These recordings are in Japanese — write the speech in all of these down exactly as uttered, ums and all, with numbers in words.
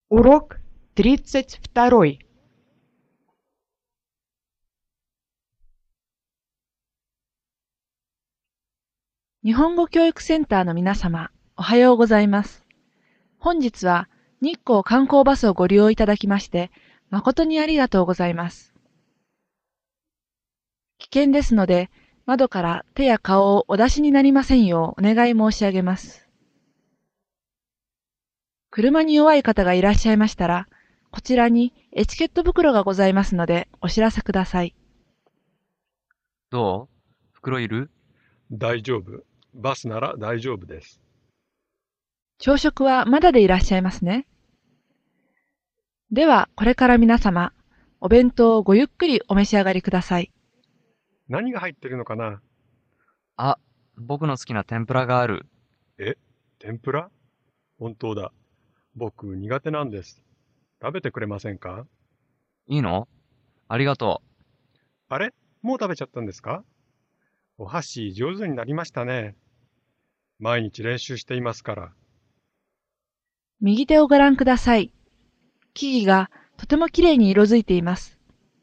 Урок тридцать второй. 日本語教育センターの皆様、おはようございます。本日は日光観光バスをご利用いただきまして、誠にありがとうございます。危険ですので、窓から手や顔をお出しになりませんようお願い申し上げます。車に弱い方がいらっしゃいましたら、こちらにエチケット袋がございますのでお知らせください。 どう？袋いる？ 大丈夫。バスなら大丈夫です。 朝食はまだでいらっしゃいますね。では、これから皆様、お弁当をごゆっくりお召し上がりください。 何が入ってるのかな？ あ、僕の好きな天ぷらがある。 え、天ぷら？本当だ。僕苦手なんです。食べてくれませんか？ いいの？ありがとあれ？もう食べちゃったんですか？お箸上手になりましたね。毎日練習していますから。 右手をご覧ください。木々がとてもきれいに色づいています。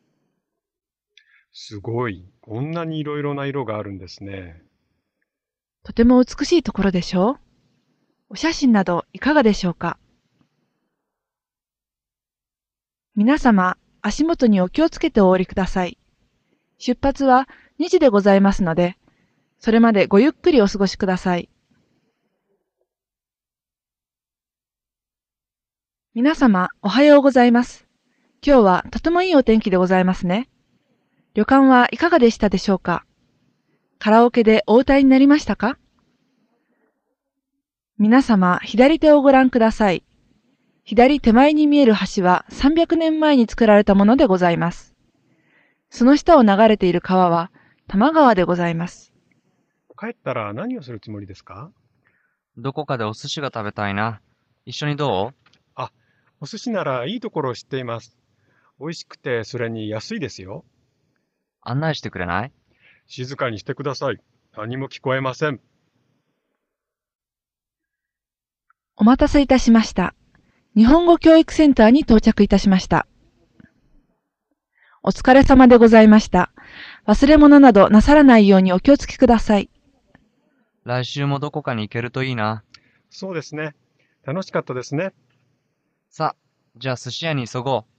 すごい。こんなにいろいろな色があるんですね。 とても美しいところでしょう？お写真などいかがでしょうか？皆様、足元にお気をつけてお降りください。出発はにじでございますので、それまでごゆっくりお過ごしください。皆様、おはようございます。今日はとてもいいお天気でございますね。旅館はいかがでしたでしょうか？カラオケでお歌いになりましたか？皆様、左手をご覧ください。左手前に見える橋はさんびゃくねんまえに作られたものでございます。その下を流れている川は多摩川でございます。 帰ったら何をするつもりですか？ う。どこかでお寿司が食べたいな。一緒にどう？ あ、お寿司ならいいところを知っています。美味しくてそれに安いですよ。 案内してくれない？ 静かにしてください。何も聞こえません。 お待たせいたしました。日本語教育センターに到着いたしました。お疲れ様でございました。忘れ物などなさらないようにお気をつけください。 来週もどこかに行けるといいな。 そうですね。楽しかったですね。 さ、じゃあ寿司屋に急ごう。